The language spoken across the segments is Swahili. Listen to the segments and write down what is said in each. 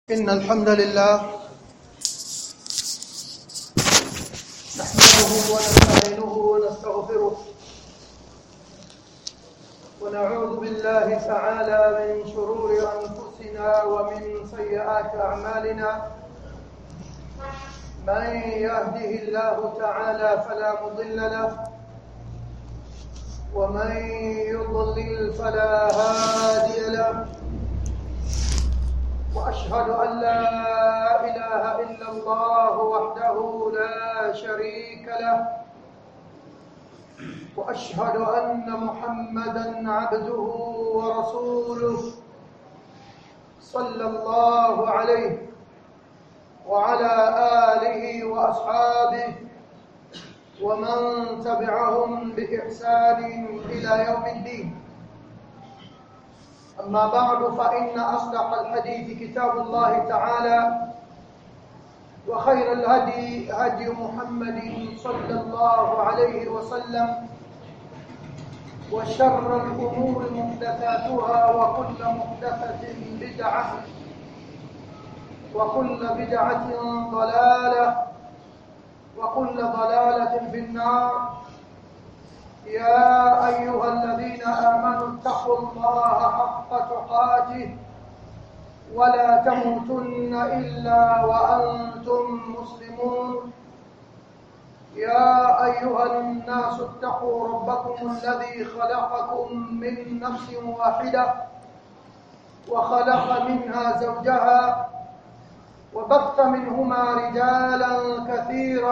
إن الحمد لله نحمده ونستعينه ونستغفره ونعوذ بالله تعالى من شرور أنفسنا ومن سيئات أعمالنا من يهده الله تعالى فلا مضل له ومن يضلل فلا هادي له وأشهد أن لا إله إلا الله وحده لا شريك له وأشهد أن محمدًا عبده ورسوله صلى الله عليه وعلى آله وأصحابه ومن تبعهم بإحسان إلى يوم الدين. أما بعد فإن أصدق الحديث كتاب الله تعالى وخير الهدي هدي محمد صلى الله عليه وسلم وشر الأمور محدثاتها وكل محدثة بدعة وكل بدعة ضلالة وكل ضلالة في النار. يا أيها الذين آمنوا اتقوا الله حق تقاته ولا تموتن إلا وأنتم مسلمون. يا أيها الناس اتقوا ربكم الذي خلقكم من نفس واحدة وخلق منها زوجها وبث منهما رجالا كثيرا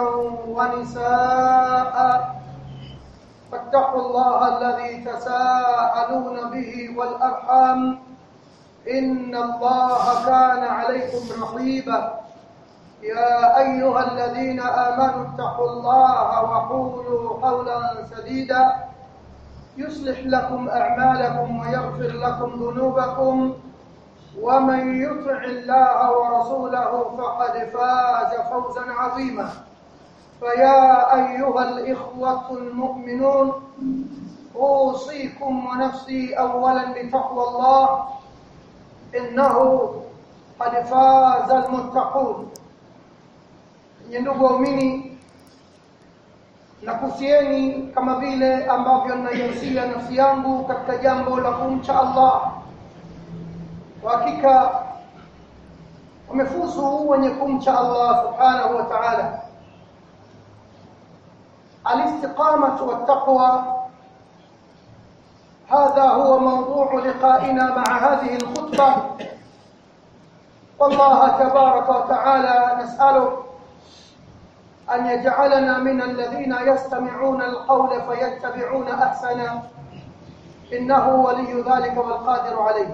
ونساء فاتقوا الله الذي تساءلون به والأرحام إن الله كان عليكم رقيبا. يا أيها الذين آمنوا اتقوا الله وقولوا قولا سديدا يصلح لكم أعمالكم ويغفر لكم ذنوبكم ومن يطع الله ورسوله فقد فاز فوزا عظيما. فيا أيها الإخوة المؤمنون أوصيكم ونفسي أولا بتقوى الله إنه قد فاز المتقون. Ndugu waumini, nakusieni kama vile ambavyo ninaihusia nafsi yangu katika jambo la kumcha Allah. Kwa hakika wamefuzu wenye kumcha Allah subhanahu wa ta'ala. الاستقامة والتقوى هذا هو موضوع لقائنا مع هذه الخطبة. والله تبارك وتعالى نسأله أن يجعلنا من الذين يستمعون القول فيتبعون أحسنه إنه ولي ذلك والقادر عليه.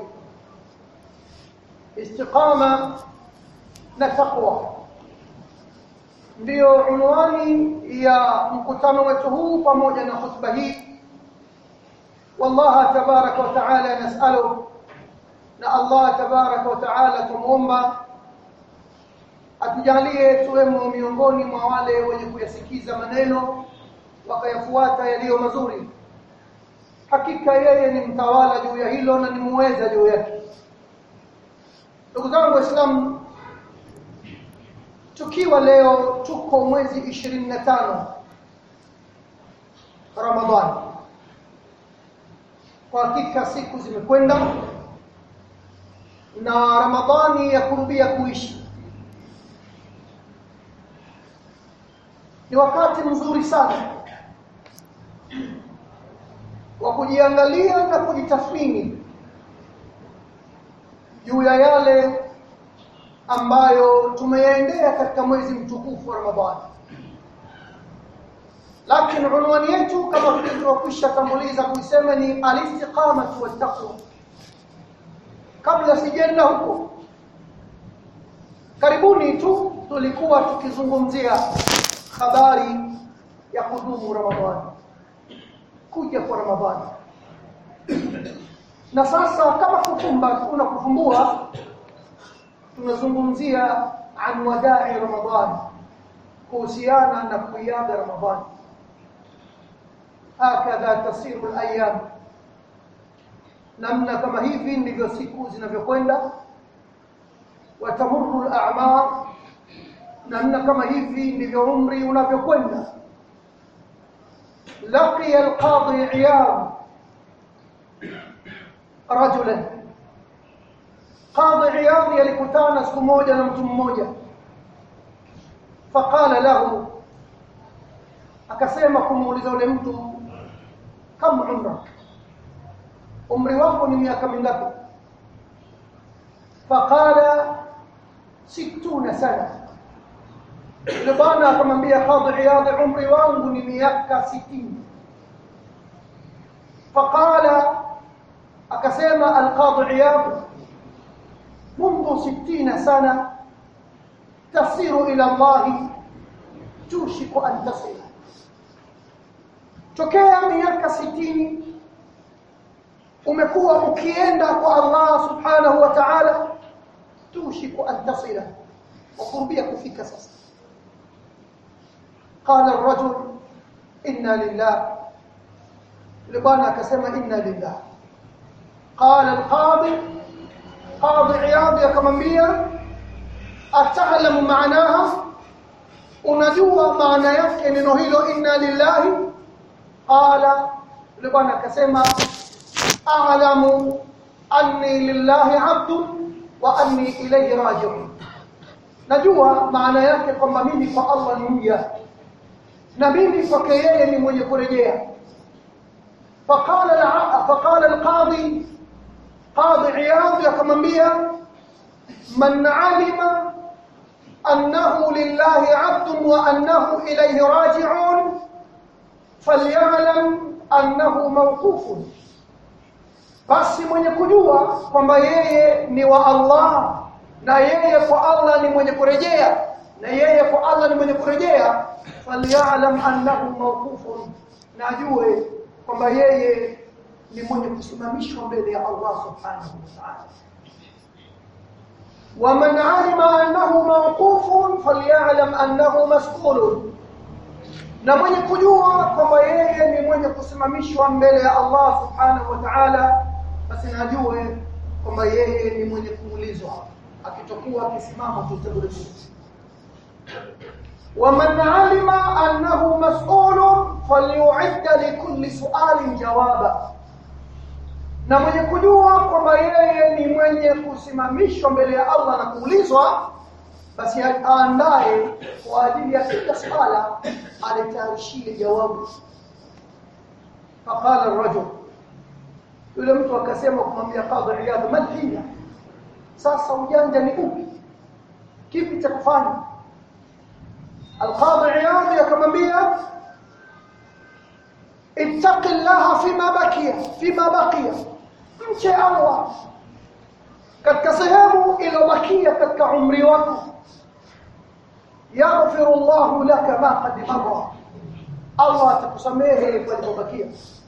استقامة وتقوى ndio unwani ya mkutano wetu huu pamoja na khutba hii. Wallahi tabaraka wa taala nasalu, na Allah tabaraka wa taala tumuomba atujalie tuwemo miongoni mwa wale wenye kuyasikiza maneno wakayafuata yaliyo mazuri. Hakika yeye ni mtawala juu ya hilo na ni muweza juu yake. Ndugu zangu Waislamu, tukiwa leo tuko mwezi 25 Ramadhani. Kwa hakika siku zimekwenda na Ramadhani yakurubia kuishi. Ni wakati mzuri sana wa kujiangalia na kujitathmini juu ya yale ambayo tumeyaendea katika mwezi mtukufu wa Ramadhani. Lakini unwani yetu kama tulivyokwisha tambuliza kuisema ni al-istiqamatu wat-taqwa. Kabla sijaenda huko, karibuni tu tulikuwa tukizungumzia habari ya kudumu Ramadhani, kuja kwa Ramadhani. Na sasa kama unakufumbua tunazungumzia an wada'i Ramadhan, kuhusiana na kuiaga Ramadhani. Hakadha tasiru al-ayyam, namna kama hivi ndivyo siku zinavyokwenda watamurru al-a'mar, namna kama hivi ndivyo umri unavyokwenda. Laqiya al-qadi Iyad rajulan, Qadi Iyad alikutana siku moja na mtu mmoja. Faqala lahu, akasema kumuuliza yule mtu, kam umrak, umri wako ni miaka mingapi? Faqala 60 sana. Yule bwana akamwambia Qadi Iyad, umri wangu ni miaka 60. Faqala, akasema al-Qadi Iyad, منذ 60 سنة تصير إلى الله توشك أن تصل. Tokea miaka 60 umekuwa ukienda kwa Allah subhanahu wa ta'ala, tushiku an tasila, wakurubia kufika sasa. Qala ar-rajul inna lillah, libana akasema inna lillah. Qala al-qadi, Qadi Iyad akamwambia, ata'lamu maanaha, unajua maana yake neno hilo inna lillahi? Qala, yule bwana akasema, a'lamu anni lillahi 'abdun wa anni ilayhi raji'un, najua maana yake kwamba mimi kwa Allah ni mja na mimi kwake yeye ni mwenye kurejea. Faqala al-qadi, Qadi Iyad akamwambia, man 'alima annahu lillahi 'abdun wa annahu ilayhi raji'un falyalam annahu mawqufun, basi mwenye kujua kwamba yeye ni wa Allah na yeye kwa Allah ni mwenye kurejea, na yeye kwa Allah ni mwenye kurejea, falyalam annahu mawqufun, na ajue kwamba yeye ni mwenye kusimamishwa mbele ya Allah subhanahu wa ta'ala. Wa man 'alima annahu mawqufun falyalam annahu mas'ulun, na mwenye kujua kwamba yeye ni mwenye kusimamishwa mbele ya Allah subhanahu wa ta'ala, basi najue kwamba yeye ni mwenye kuulizwa, akitokuwa akisimama tutaulizwa. Wa man 'alima annahu mas'ulun falyu'idda likulli su'alin jawaba, na mwenye kujua kwamba yeye ni mwenye kusimamishwa mbele ya Allah na kuulizwa, basi aandae kwa ajili ya kila swala alitayarishie jawabu. Faqala ar-rajul, yule mtu akasema kumwambia Qadi Iyad, mal hiya, sasa ujanja ni upi, kipi cha kufanya? Al-Qadi Iyad akamwambia, ittaqillaha fima baqiya, mche Allah katika sehemu iliyobakia katika umri wako. Yaghfiru Allahu laka ma qad marra, Allah atakusamehe kilichobakia.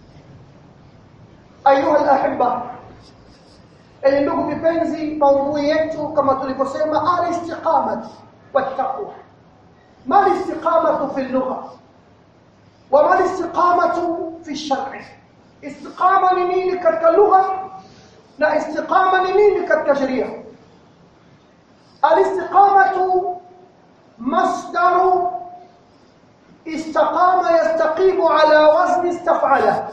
Ayuha al-ahibba, ndugu vipenzi, maudhui yetu kama tulivyosema, al-istiqamah wa taqwa. Ma al-istiqamah fi al-lugha wa ma al-istiqamah fi al-shar'i? Istiqama ni nini katika lugha na istiqama ni nini katika sheria? Al-istiqamatu masdaru istaqama yastaqimu ala wazni istaf'ala.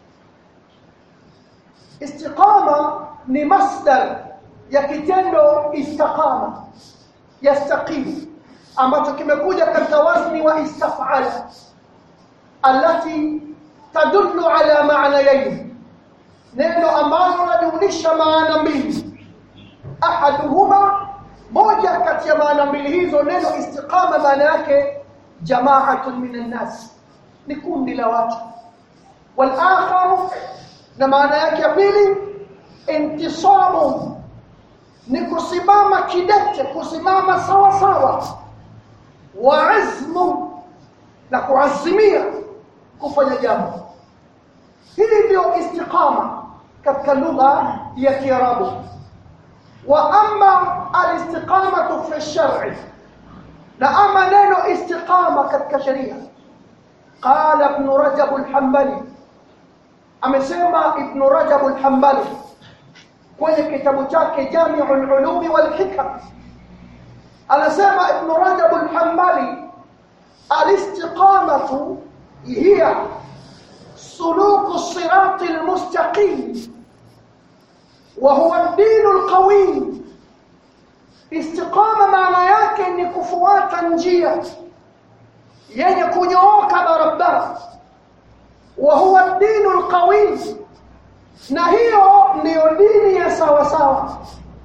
Istiqama ni masdar ya kitendo istaqama yastaqimu, ambacho kimekuja katika wazni wa istaf'ala, allati tadullu ala ma'nayayn, neno ambalo linajulisha maana mbili. Ahaduhuma, moja kati ya maana mbili hizo, neno istiqama maana yake jama'atun minan nas, ni kundi la watu. Wal akhar, na maana yake ya pili, intisamu, ni kusimama kidete, kusimama sawa sawa. Wa azmu, na kuazimia kufanya jambo. Hii ndio istiqama katika lugha ya Kiarabu. Wa amma al-istiqamatu fi ash-shar'i, na ama neno istiqama katika sharia, qala ibn Rajab al-Hanbali, amesema ibn Rajab al-Hanbali kwenye kitabu chake Jami'ul Ulumi wal Hikam, anasema Ibn Rajab al-Hanbali, al-istiqamatu hiya suluku sirati al-mustaqim wa huwa ad-din al-qawim. Istiqama maana yake ni kufuata njia yenye kunyooka barabara, wa huwa ad-din al-qawim, na hiyo ndiyo dini ya sawa sawa,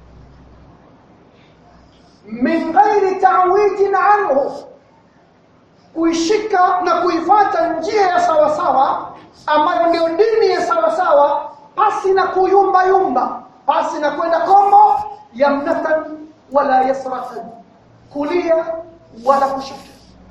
min ghairi ta'wijin anhu, kuishika na kuifuata njia ya sawa sawa ambayo ndio dini ya sawa sawa, pasi na kuyumba yumba, pasi na kwenda kombo, yamnatan wala yasratan, kulia wala kushoto.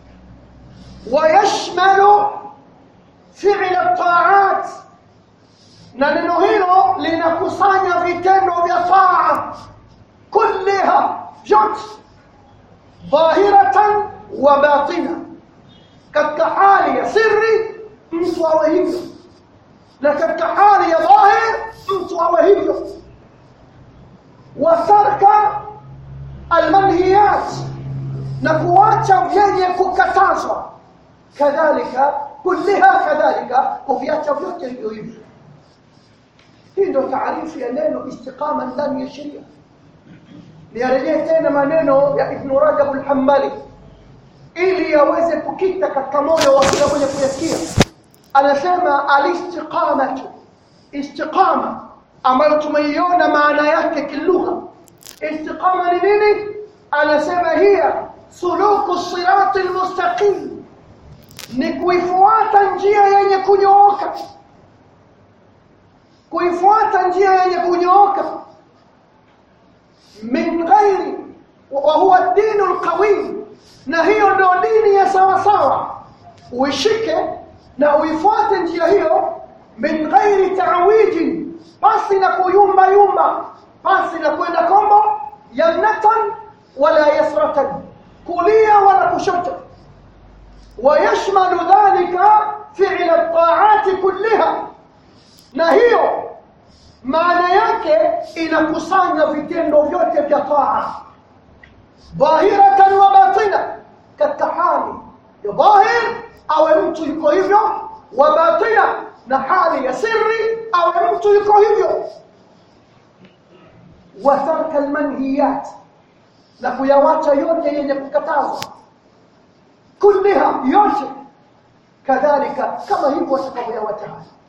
Wayashmalu fi'l at-ta'at, na neno hilo linakusanya vitendo vya taa kulliha, vyote, dhahiratan wa batina, katika hali ya siri mtu awe hivyo, na katika hali ya dhahir mtu awe hivyo. Wa tarka almanhiyat, na kuacha vyenye kukatazwa, kadhalika kulliha, kadhalika kuviacha vyote hivyo hivyo. Hii ndio taarifu ya neno istiqama ndani ya sheria. Nirejee tena maneno ya Ibn Rajab al-Hanbali ili yaweze kukita katika moyo wa kila mwenye kuyasikia. Anasema al-istiqamatu, istiqama ambayo tumeiona maana yake kilugha. Istiqama ni nini? Anasema hiya suluku sirati al-mustaqim, ni kuifuata njia yenye kunyooka, kuifuata njia yenye kunyooka, min ghairi, wa huwa ad-din al-qawim, na hiyo ndio dini ya sawa sawa. Uishike na uifuate njia hiyo, min ghairi ta'wijin, pasi na kuyumba yumba, pasi na kwenda kombo, yamnatan wala yasratan, kulia wala kushoto. ويشمل ذلك فعل الطاعات كلها, na hiyo maana yake inakusanya vitendo vyote vya taa, dhahiratan wa batina, katika hali ya dhahir awe mtu yuko hivyo, wa batina, na hali ya siri awe mtu yuko hivyo. Wa tarka almanhiyat, na kuyawacha yote yenye kukatazwa, kulliha, yote, kadhalika kama hivyo watakavyoyawacha.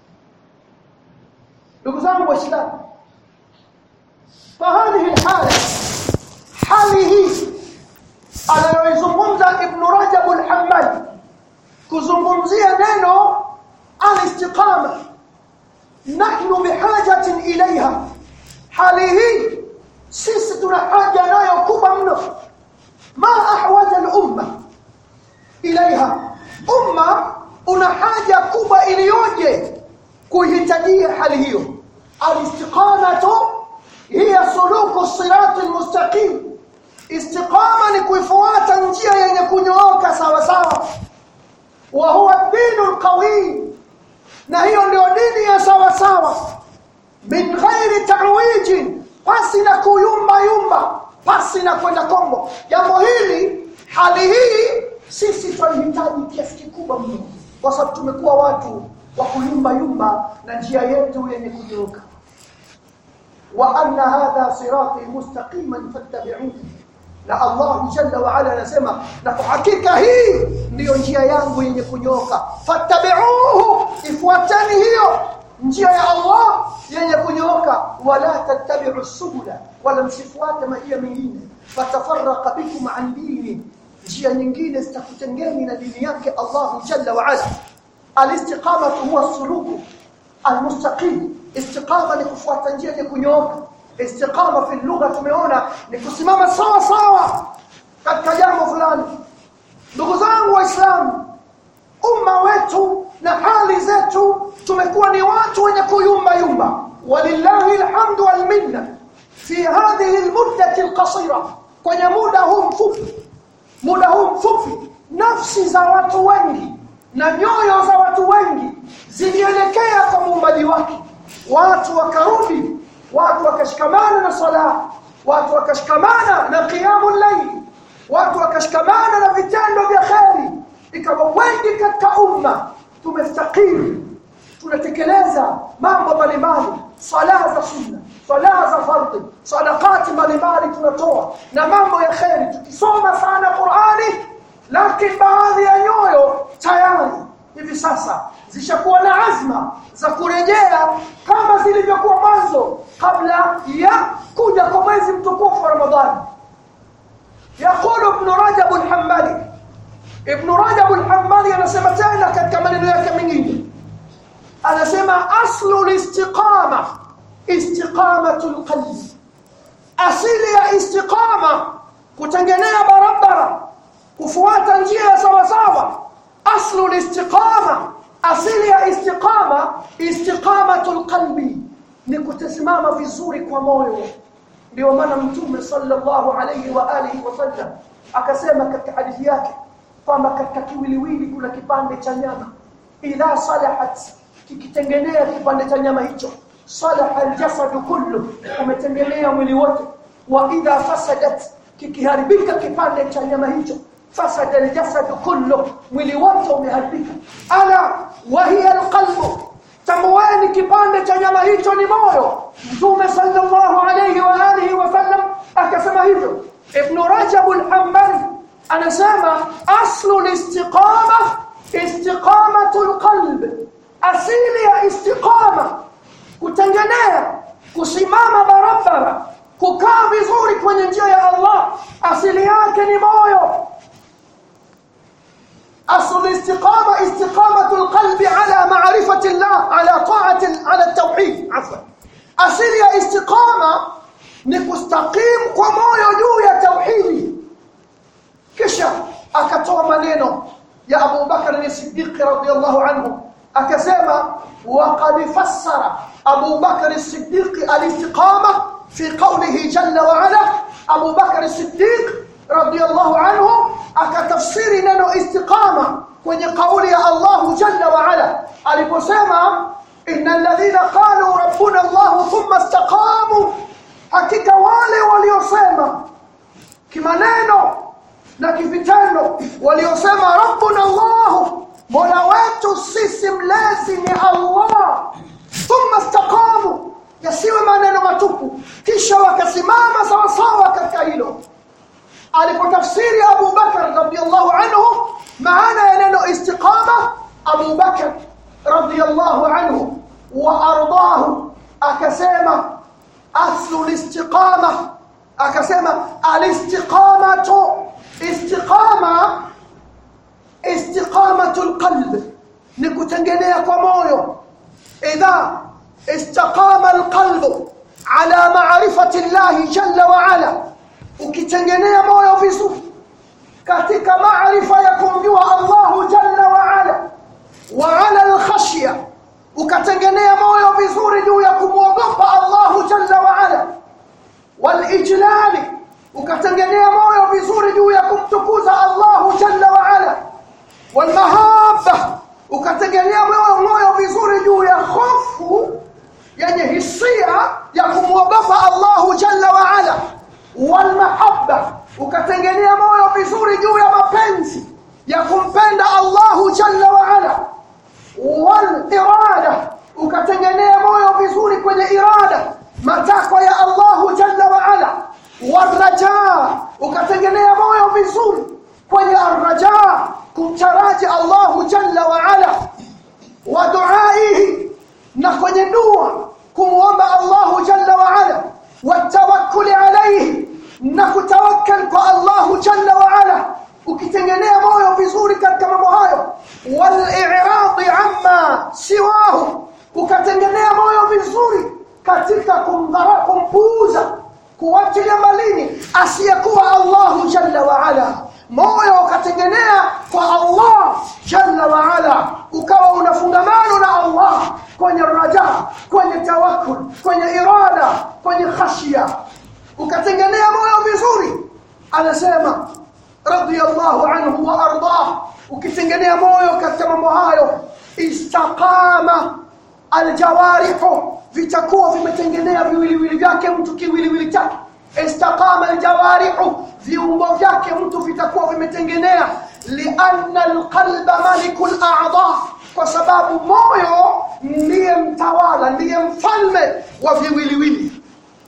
Ndugu zangu Waislamu, fahadhihi alhala, hali hii anayoizungumza Ibn Rajab al-Hanbali kuzungumzia neno al-istiqama, nahnu bihajatin ilaiha. Hali hii sisi tuna haja nayo kubwa mno. Ma ahwaja al-umma ilaiha, umma una haja kubwa iliyoje kuhitajia hali hiyo. Al-istiqamatu hiya suluku sirati al-mustaqim, istiqama ni kuifuata njia yenye kunyooka sawa sawa. Wa huwa ad-din al-qawim, na hiyo ndio dini ya sawa sawa, min ghairi ta'wijin, pasi na kuyumba yumba, pasi na kwenda kombo. Jambo hili, hali hii sisi tunahitaji kiasi kikubwa mno, kwa sababu tumekuwa watu wa kuyumba yumba na njia yetu yenye kunyooka. Wa anna hadha sirati mustaqiman fattabi'uhu, na Allah jalla wa ala anasema, na kwa hakika hii ndiyo njia yangu yenye kunyooka, fattabi'uhu, ifuateni hiyo njia ya Allah yenye kunyooka. Wala tattabi'u subula, wala msifuate njia mingine, fatafarraqa bikum an dini, njia nyingine zitakutengeni na dini yake Allah jalla wa ala. Al-istiqamatu huwa suluku al-mustaqim, istiqama ni kufuata njia yenye kunyooka. Istiqama fi lugha tumeona ni kusimama sawa sawa katika jambo fulani. Ndugu zangu Waislamu, umma wetu na hali zetu tumekuwa ni watu wenye kuyumba yumba. Walillahi alhamdu wal minna fi hadhihi almuddati alqasira, kwenye muda huu mfupi nafsi za watu wengi na nyoyo za watu wengi zilielekea kwa muumbaji wake. Watu wakarudi, watu wakashikamana na sala, watu wakashikamana na qiyamul layl, wakashikamana na vitendo vya kheri, ikawa wengi katika umma tumestakiri, tunatekeleza mambo mbalimbali, sala za sunna, sala za fardhi, sadaqati mbalimbali tunatoa na mambo ya kheri, tukisoma sana Qur'ani, lakini baadhi ya nyoyo tayari hivi sasa zishakuwa na azma za kurejea kama zilivyokuwa mwanzo kabla ya kuja kwa mwezi mtukufu wa Ramadhani. يقول ابن رجب الحنبلي، ابن رجب الحنبلي anasema tena katika maneno yake mengine, anasema aslu listiqama istiqamatul qalb, asili ya istiqama kutengenea barabara, kufuata njia sawa sawa. aslu listiqama, asili ya istiqama istiqamatul qalbi, ni kutesimama vizuri kwa moyo. Ndio maana Mtume sallallahu alayhi wa alihi wasallam akasema katika hadithi yake kwamba katika kiwiliwili kuna kipande cha nyama, idha salahat, kikitengenea kipande cha nyama hicho, salaha aljasad kullu, umetengenea mwili wote. Wa idha fasadat, kikiharibika kipande cha nyama hicho, fasada aljasad kullu, mwili wote umeharibika. Ala wa hiya alqalbu, tamweni kipande cha nyama hicho ni moyo. Mtume sallallahu alayhi wa alihi wasallam akasema hivyo. Ibn Rajab al-Hanbali anasema aslu listiqama istiqamatul qalb, asili ya istiqama kutengenea, kusimama barabara, kukaa vizuri kwenye njia ya Allah, asili yake ni moyo. أصل الاستقامة استقامة القلب على معرفة الله، على طاعة، على التوحيد. عفوا، أصل يا استقامة نكستقيم كمويو juu ya tauhidi. Kisha akatoa maneno ya Abu Bakr as-Siddiq radhiyallahu anhu, akasema waqad fassara Abu Bakr as-Siddiq al-istiqama fi qawlihi jalla wa ala. Abu Bakr as-Siddiq radhiyallahu anhu akatafsiri neno istiqama kwenye kauli ya Allah jalla wa ala aliposema innal ladhina qalu rabbuna Allah thumma istaqamu, hakika wale waliosema kimaneno na kivitendo, waliosema rabbuna Allah, mola wetu sisi mlezi ni Allah, thumma istaqamu, yasiwe maneno matupu, kisha wakasimama sawa sawa katika hilo. Alipotafsiri Abu Bakr radhiyallahu anhu maana ya neno istiqama, Abu Bakr radhiyallahu anhu wa ardahu akasema aslu listiqama, akasema alistiqamatu, istiqama istiqamatul qalb, ni kutengenea kwa moyo. Idha istaqama alqalbu ala ma'rifati Allah jalla wa ala, ukitengenea moyo vizuri katika maarifa ya kumjua Allah jalla wa ala, wa ala alkhashya, ukatengenea moyo vizuri juu ya kumwogopa Allah jalla wa ala, wal ijlali, ukatengenea moyo vizuri juu ya kumtukuza Allah jalla wa ala, wal mahabba, ukatengenea moyo vizuri juu ya hofu yenye hisia ya kumwogopa Allah jalla wa ala, wal mahabba, ukatengenea moyo vizuri juu ya mapenzi ya kumpenda Allah jalla wa ala, wal irada, ukatengenea moyo vizuri kwenye irada, matakwa ya Allah jalla wa ala, wal raja, ukatengenea moyo vizuri kwenye arraja, kumtaraji Allah jalla wa ala, wa duaihi, na kwenye dua kumuomba Allah jalla wa ala, wa tawakkul alayhi, na kutawakkal kwa Allah jalla wa ala. Ukitengenea moyo vizuri katika mambo hayo, wal i'radi amma siwahu, ukatengenea moyo vizuri katika kumpuuza, kuachilia mbali asiyekuwa Allah jalla wa ala. Moyo ukatengenea kwa Allah jalla wa ala, ukawa unafungamana na Allah kwenye raja, kwenye tawakkul, kwenye irada, kwenye khashya, ukatengenea moyo vizuri. Anasema radiyallahu anhu wa ardah, ukitengenea moyo katika mambo hayo, istaqama aljawarihu, vitakuwa vimetengenea viwiliwili vyake mtu, kiwiliwili chake istaqama aljawarihu, viungo vyake mtu vitakuwa vimetengenea. Lianna alqalba malikul a'dha, kwa sababu moyo ndiye mtawala, ndiye mfalme wa viwiliwili,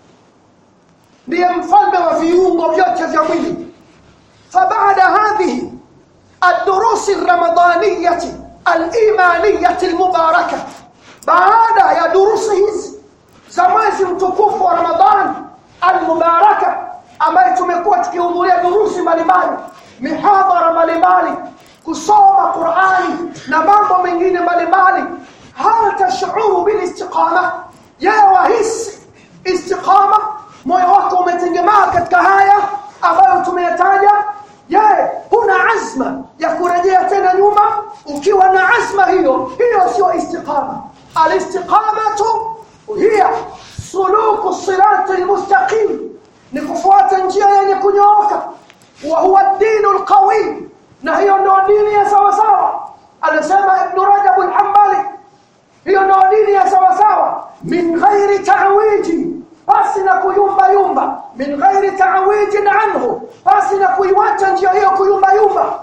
ndiye mfalme wa viungo vyote vya mwili. Fabaada hadhihi الدروس الرمضانية الإيمانية المباركة، baada ya durusi hizi za mwezi mtukufu wa Ramadhani al-Mubaraka, ambayo tumekuwa tukihudhuria durusi mbalimbali, mihadhara mbalimbali, kusoma Qur'ani na mambo mengine mbalimbali, hal tash'uru bil istiqama, ya wahisi istiqama, moyo wako umetengemaa katika haya ambayo tumeyataja? Je, huna azma ya kurejea tena nyuma? Ukiwa na azma hiyo sio istiqama. Al-istiqamatu hiya suluku sirati al-mustaqim, ni kufuata njia yenye kunyooka. Wa huwa ad-din al-qawi, na hiyo ndio dini ya sawa sawa. Anasema Ibn Rajab al-Hanbali, hiyo ndio dini ya sawa sawa. Min ghairi ta'wiji, basi na kuyumba yumba. Min ghairi ta'wijin anhu, basi na kuiwacha njia hiyo kuyumba yumba.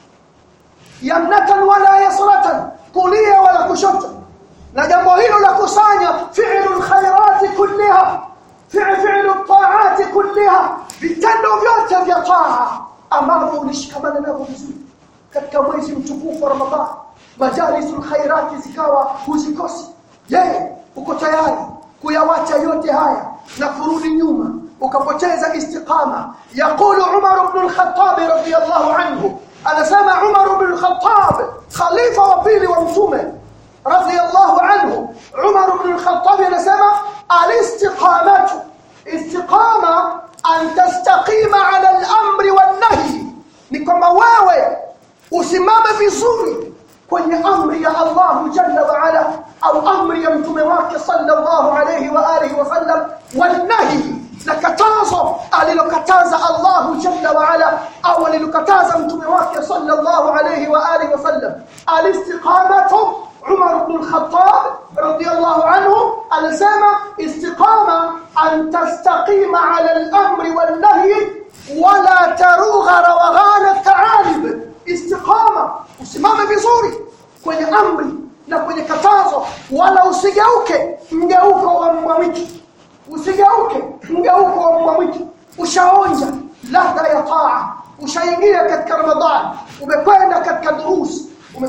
Yamnatan wala yasratan, kulia wala kushoto. Na jambo hilo la kusanya fi'lul khairati kulliha, fi'lul ta'ati kulliha, vitendo vyote vya taa ambavyo ulishikamana navyo vizuri katika mwezi mtukufu wa Ramadhani, majalisul khairati zikawa huzikosi. Je, uko tayari kuyawacha yote haya na kurudi nyuma ukapoteza istiqama? Yaqulu Umar ibn al-Khattab radiyallahu anhu, anasema Umar ibn al-Khattab, khalifa wa pili wa mtume radiyallahu anhu, Umar ibn al-Khattab anasema al-istiqamatu, istiqama an tastaqima ala al-amri wan-nahy, ni kwamba wewe usimame vizuri kwenye amri ya Allah jalla wa ala au amri ya mtume wake sallallahu alayhi wa alihi wasallam, wal-nahy, na katazo alilokataza Allah jalla wa ala au alilokataza mtume wake sallallahu alayhi wa alihi wasallam. Al-istiqamatu, Umar ibn al-Khattab radiyallahu anhu anasema istiqama an tastaqima ala al-amri wan-nahy wala tarugha rawaghan at-ta'alib. Istiqama, usimame vizuri kwenye amri na kwenye katazo, wala usigeuke mgeuko wa mwamiki. Usigeuke mgeuko wa mwamiki. Ushaonja ladha ya taa, ushaingia katika Ramadhani, umekwenda katika durusi,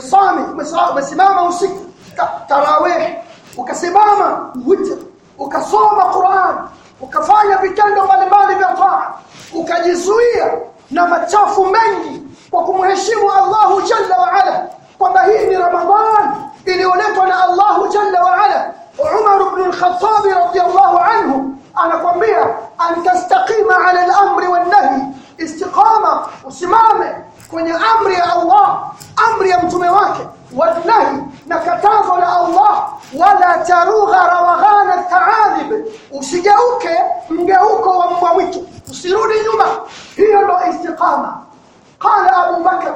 umesimama usiku tarawih, ukasimama witr, ukasoma Qur'an, ukafanya vitendo mbalimbali vya taa, ukajizuia na machafu mengi kwa kumheshimu Allah jalla wa ala, kwamba hii ni Ramadhani iliyoletwa na Allah jalla wa ala. Umar ibn al-Khattab radiyallahu anhu anakuambia an tastaqima ala al-amri wan-nahy, istiqama, usimame kwenye amri ya Allah, amri ya mtume wake, wan-nahy, na katazo la Allah, wala tarugha rawaghan at-ta'alib, usigeuke mgeuko wa mwamiki, usirudi nyuma. Hiyo ndio istiqama. Qala Abu Bakr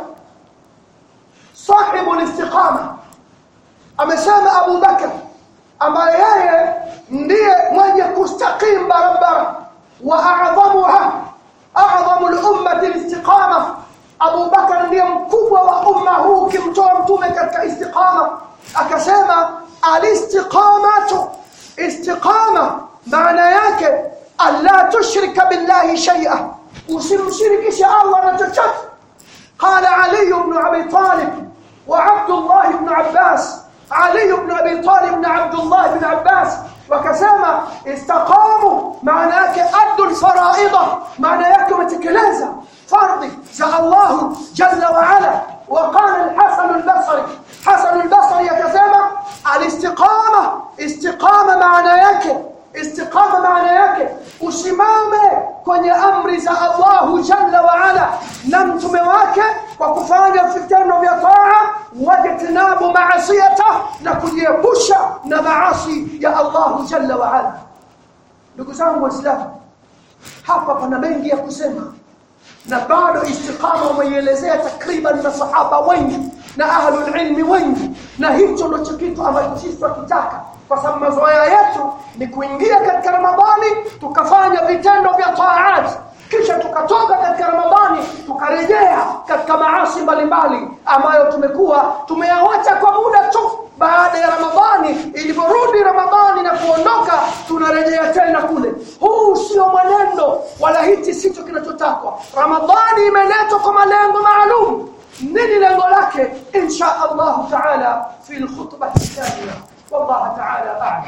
sahibu al-istiqama, amesema Abu Bakr ambaye yeye ndiye mwenye kustaqim barabara, wa a'dhamuha a'dhamu al-ummati al-istiqama. Abu Bakr ndiye mkubwa wa umma huu kimtoa mtume katika istiqama. Akasema al-istiqamatu, istiqama maana yake alla tushrika billahi shay'a, usimshirikishe Allah na chochote. قال علي بن أبي طالب وعبد الله بن عباس، علي بن أبي طالب بن عبد الله بن عباس وكسامة استقاموا معناك أدوا الفرائض، معناك متكلازة فرضي زى الله جل وعلا. وقال الحسن البصري، حسن البصري يكسامة الاستقامة، استقامة معناك، istiqama maana yake usimame kwenye amri za Allah jalla wa ala na mtume wake kwa kufanya vitendo vya taa, wajitinabu maasiyata, na kujiepusha na maasi ya Allah jalla wa ala. Ndugu zangu Waislamu, hapa pana mengi ya kusema, na bado istiqama umeielezea takriban masahaba wengi na ahlul ilmi wengi, na hicho ndio kitu ambacho sisi tunataka kwa sababu mazoea yetu ni kuingia katika Ramadhani tukafanya vitendo vya taat, kisha tukatoka katika Ramadhani tukarejea katika maasi mbalimbali ambayo tumekuwa tumeyawacha kwa muda tu. Baada ya Ramadhani, iliporudi Ramadhani na kuondoka, tunarejea tena kule. Huu sio mwenendo, wala hichi sicho kinachotakwa. Ramadhani imeletwa kwa malengo maalum. Nini lengo lake? Insha Allah Taala fi al-khutbah al-thaniya. Wallahu Taala a'lam.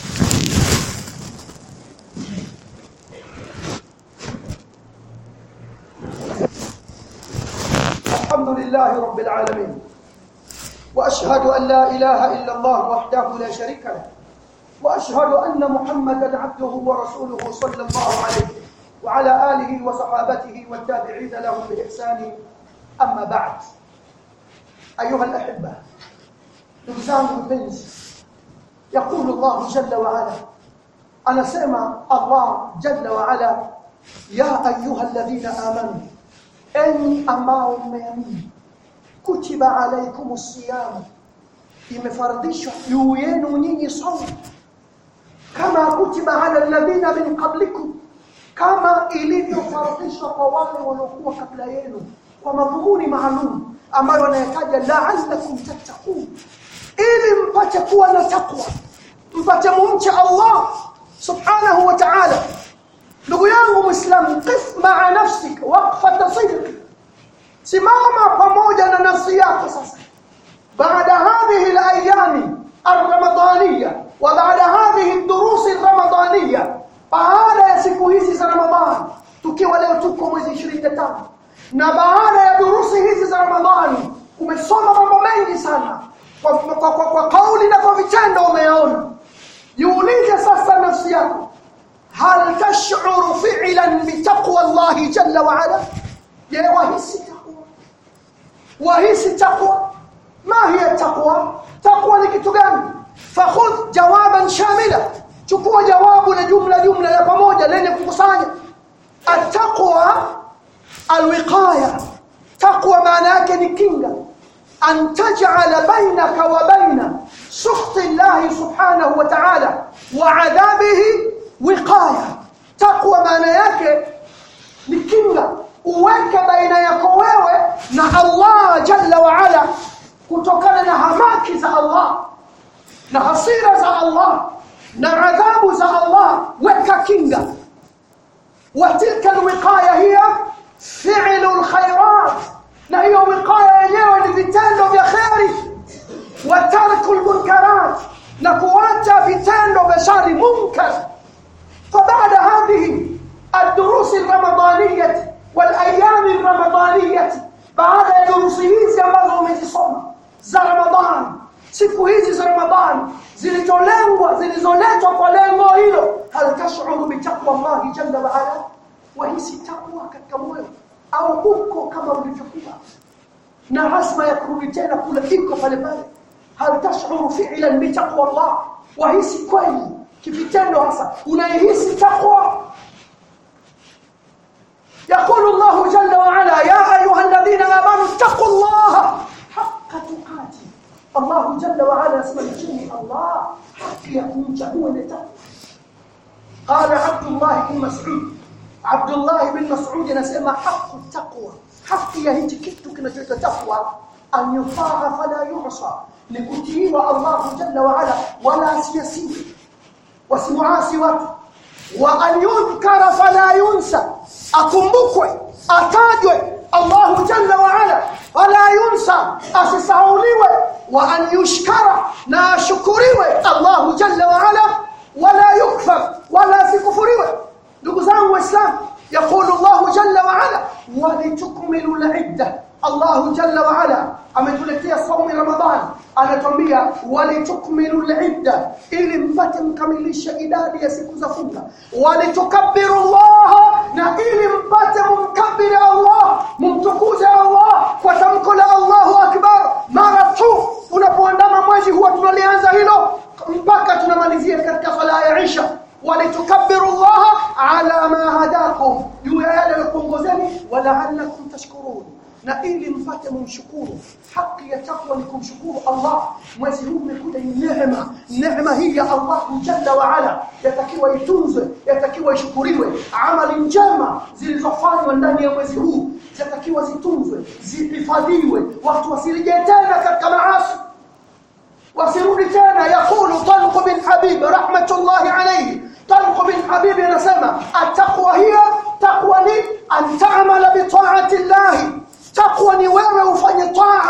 Alhamdulillah rabbil alamin. وأشهد أن لا إله إلا الله وحده لا شريك له وأشهد أن محمدا عبده ورسوله صلى الله عليه وعلى آله وصحابته والتابعين لهم بإحسان. أما بعد، أيها الأحبة، نبزان البنز، يقول الله جل وعلا، أنا سمع الله جل وعلا: يا أيها الذين آمنوا إن أمام يمين كتب عليكم الصيام، imefardishwa juu yenu nyinyi saumu kama kutiba ala alladhina min qablikum, kama ilivyofardishwa kwa wale waliokuwa kabla yenu, kwa madhumuni maalum ambayo yanahitaji la'allakum tattaqun, ili mpate kuwa na takwa, mpate kumcha Allah subhanahu wa ta'ala. Ndugu yangu Muislamu, qif ma'a nafsik waqfat sidq, simama pamoja na nafsi yako sasa, baada hadhihi al-ayami ar-ramadaniya wa baada hadhihi ad-durus ar-ramadaniya, baada ya siku hizi za Ramadhani, tukiwa leo tuko mwezi 25, na baada ya durusi hizi za Ramadhani umesoma mambo mengi sana kwa kauli na kwa vitendo umeona. Jiulize sasa nafsi yako, hal tash'uru fi'lan bi taqwa Allah jalla wa ala? Je, wahisi taqwa? Ma hiya taqwa? Taqwa ni kitu gani? Fakhudh jawaban shamila, chukua jawabu la jumla ya pamoja lenye kukusanya. At-taqwa al-wiqaya, taqwa maana yake ni kinga. An taj'ala bainaka wa baina sukhti Allah subhanahu wa ta'ala wa 'adhabihi wiqaya. Taqwa maana yake ni kinga, uweke baina yako wewe na Allah jalla wa ala kutokana na hamaki za Allah na hasira za Allah na adhabu za Allah, weka kinga. Wa tilka alwiqaya hiya fi'lu alkhairat, na hiyo wiqaya yenyewe ni vitendo vya khairi, wa tarku almunkarat, na kuacha vitendo vya shari munkar. فبعد هذه الدروس الرمضانية والأيام الرمضانية، بعد دروس hizi ambazo umezisoma za Ramadhani, siku hizi za Ramadhani zilizoletwa kwa lengo hilo, hal tash'uru bi taqwa Allah jalla wa ala? Wahisi taqwa katika moyo, au uko kama ulivyokuwa na hasma ya kurudi tena kule iko pale pale? Hal tash'uru fi'lan bi taqwa Allah? Wahisi kweli kivitendo hasa unahisi taqwa? يقول الله جل وعلا: يا أيها الذين آمنوا اتقوا الله حق تقاته. الله جل وعلا اسمه الله حق يكون جهوه لتقوى. قال عبد الله بن مسعود نسمى حق التقوى، حق يهيج كتو كنجوة تقوى أن يطاع فلا يعصى، لكتيه الله جل وعلا ولا سيسيه وسمعاسي وقت، وأن يذكر فلا ينسى، akumbukwe atajwe Allah jalla wa ala wala yunsa, asisauliwe. Wa an yushkara, na ashukuriwe Allah jalla wa ala wala yukfar, wala sikufuriwe. Ndugu zangu Waislamu, yakulu Allah jalla wa ala walitukmilu al-idda. Allah jalla wa ala ametuletea saumu Ramadhani, anatuambia walitukmilu al-idda, ili mpate mkamilisha idadi ya siku za funga. Walitukabbiru Allah, na ili mpate mumkabiri Allah, mumtukuze Allah kwa tamko la Allahu akbar. Mara tu unapoandama mwezi huwa tunalianza hilo mpaka tunamalizia katika sala ya Isha. Walitukabbiru Allah ala ma hadakum, juu ya yale yaliyokongozeni, wala annakum tashkurun, na ili mpate mumshukuru. Haki ya takwa ni kumshukuru Allah. Mwezi huu umekuja ni neema hii ya Allah jalla wa ala, yatakiwa itunzwe, yatakiwa ishukuriwe. Amali njema zilizofanywa ndani ya mwezi huu yatakiwa zitunzwe, zihifadhiwe, watu wasirejee tena katika maasi, wasirudi tena. Yakulu Talq bin Habib rahmatullahi alayhi, Talq bin Habib anasema at-taqwa hiya, taqwa ni an ta'mala bi ta'ati Allah. Taqwa ni wewe ufanye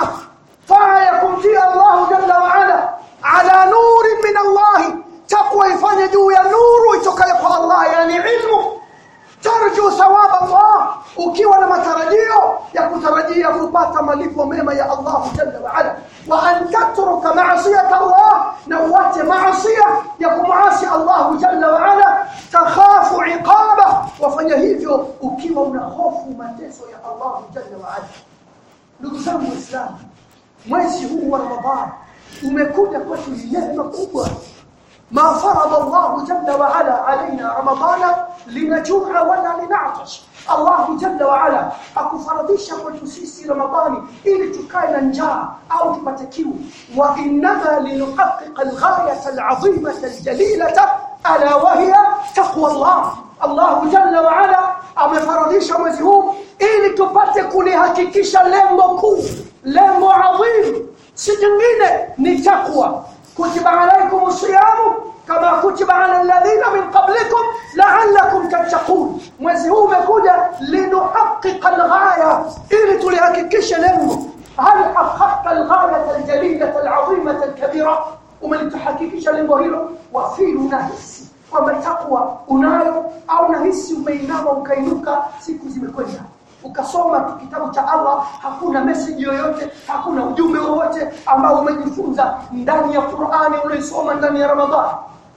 taa ya kumtii Allah jalla wa ala nurin min Allah. Taqwa ifanye juu ya nuru itokayo kwa Allah, yani ilmu. Tarju thawab Allah, ukiwa na matarajio ya kutarajia kupata malipo mema ya Allah jalla wa ala. Wa an tatruka ma'siyata Allah, na uache maasiya ya kumuasi Allah jalla wa ala. Takhafu iqaba, wafanya hivyo ukiwa una hofu mateso ya Allah jalla wa ala. Ndugu zangu Waislamu, mwezi huu wa Ramadhani umekuja kwetu ni neema kubwa. ما فرض الله جل وعلا علينا رمضان لنجوع ولا لنعطش. الله جل وعلا akufardisha kwetu sisi Ramadhani ili tukae na njaa au tupate kiu. Wa inma linuhaqqiq al-ghayata al-'azimata al-jalilata ala wa hiya taqwa Allah. Allah jalla wa ala amefardisha mwezi huu ili tupate kulihakikisha lengo kuu, lengo adhim, si jingine ni takwa. Kutiba alaykum as-siyamu kama kutiba ala alladhina min qablikum la'allakum tattaqun. Mwezi huu umekuja linuhaqqiq al-ghaya, ili tulihakikisha lengo. Hal haqqaqta al-ghayata al-jalilata al-'azimata al-kabira, umelihakikisha lengo hilo. Wa fi nahisi kwamba takwa unayo au nahisi umeinama ukainuka, siku zimekwenda, ukasoma kitabu cha Allah, hakuna message yoyote, hakuna ujumbe wowote ambao umejifunza ndani ya Qur'ani uliosoma ndani ya Ramadhani.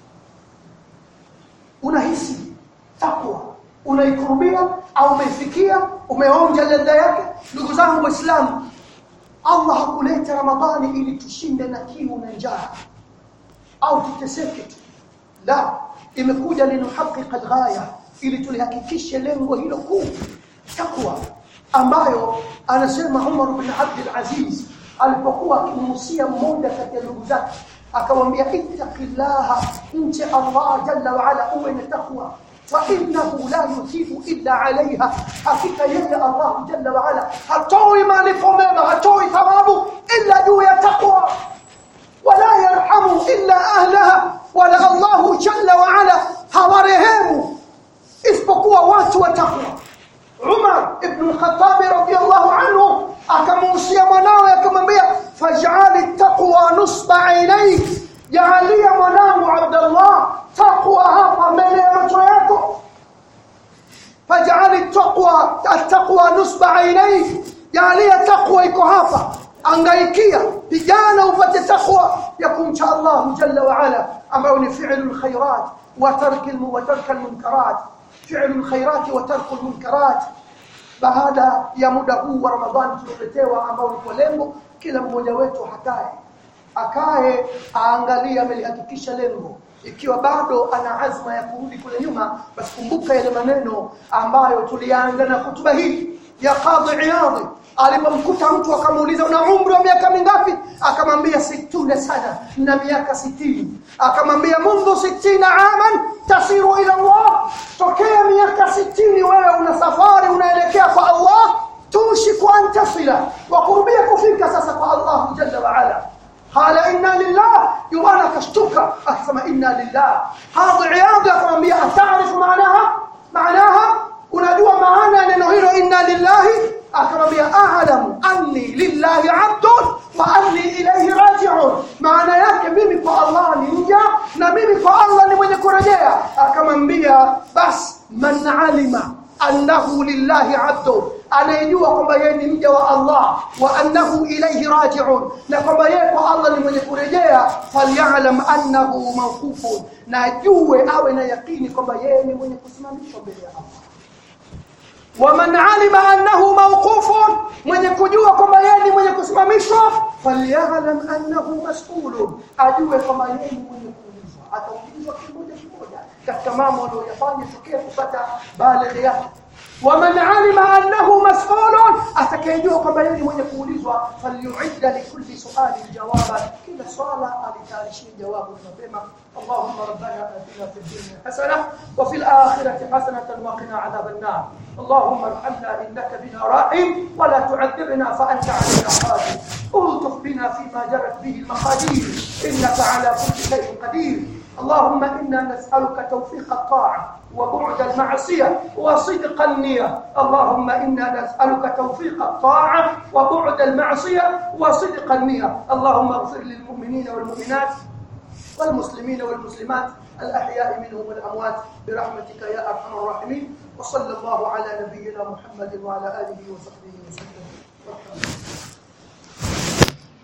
Unahisi takwa unaikurubia au umeifikia, umeonja ladha yake. Ndugu zangu Waislamu, Allah hakuleta Ramadhani ili tushinde na kiu na njaa au tuteseke tu. La, imekuja linuhaqqiq al-ghaya, ili tulihakikishe lengo hilo kuu, takwa, ambayo anasema Umar bin Abdul Aziz alipokuwa akimhusia mmoja kati ya ndugu zake, akamwambia ittaqillaha, mche Allah jalla wa ala, uwe na takwa. Fa innahu la yuthibu illa alayha, hakika yeye Allah jalla wa ala hatoi malipo mema, hatoi thawabu illa juu ya takwa. Wala yarhamu illa ahlaha, wala Allah jalla wa ala hawarehemu isipokuwa watu wa takwa. Umar ibn al-Khattab radiyallahu anhu akamuhusia mwanawe akamwambia faj'al at-taqwa nusba 'ainayk, jaalia mwanangu Abdullah taqwa hapa mbele ya macho yako. Faj'al at-taqwa nusba 'ainayk, jaalia taqwa iko hapa, angaikia, pigana upate taqwa ya kumcha Allah jalla wa ala, ambayo ni fi'lul khairat wa tarkul munkarat. Fi'lul khairati wa tarkul munkarat. Baada ya muda huu wa Ramadhani tuloletewa, ambao ni kwa lengo kila mmoja wetu akae aangalie amelihakikisha lengo. Ikiwa bado ana azma ya kurudi kule nyuma, basi kumbuka yale maneno ambayo tulianza na hutuba hii ya Qadhi Iyadh. Alipomkuta mtu akamuuliza una umri wa miaka mingapi, akamwambia 60 sana, na miaka 60. Akamwambia mundu 60 aman tasiru ila Allah, tokea miaka 60 wewe una safari unaelekea kwa Allah. Tushiku an tasila, wa kurbia kufika sasa kwa Allah jalla wa ala. Qala inna lillah, yuana kashtuka akasema inna lillah. Qadhi Iyadh akamwambia ataarifu maanaha, unajua maana ya neno hilo inna lillahi? Akamwambia a'lamu anni lillahi 'abdun wa anni ilayhi raji'un, maana yake mimi kwa Allah ni mja na mimi kwa Allah ni mwenye kurejea. Akamwambia bas man 'alima annahu lillahi 'abdun, anayejua kwamba yeye ni mja wa Allah, wa annahu ilayhi raji'un, na kwamba yeye kwa Allah ni mwenye kurejea, falyalam annahu mawqufun, na ajue awe na yakini kwamba yeye ni mwenye kusimamishwa mbele ya Allah. ومن علم انه موقوف, mwenye kujua kwamba yeye ni mwenye kusimamishwa, falyalam annahu mas'ul, ajue kwamba yeye ni mwenye kuulizwa. Ataulizwa kimoja katika mambo aliyofanya tokea kupata baligh yake. ومن علم أنه مسؤول أتكيدوا كما يلي من يقولوا فليعد لكل سؤال جوابا كل سؤال لتاريخ جواب مفهما. اللهم ربنا آتنا في الدنيا حسنة وفي الآخرة حسنة وقنا عذاب النار. اللهم ارحمنا إنك بنا راحم ولا تعذبنا فأنت علينا قادر. ألطف بنا فيما جرت به المقادير إنك على كل شيء قدير. اللهم إنا نسألك توفيق الطاعة وبعد المعصية وصدق النية. اللهم إنا نسألك توفيق الطاعة وبعد المعصية وصدق النية. اللهم اغفر للمؤمنين والمؤمنات والمسلمين والمسلمات الأحياء منهم والأموات برحمتك يا أرحم الراحمين. وصلى الله على نبينا محمد وعلى آله وصحبه وسلم.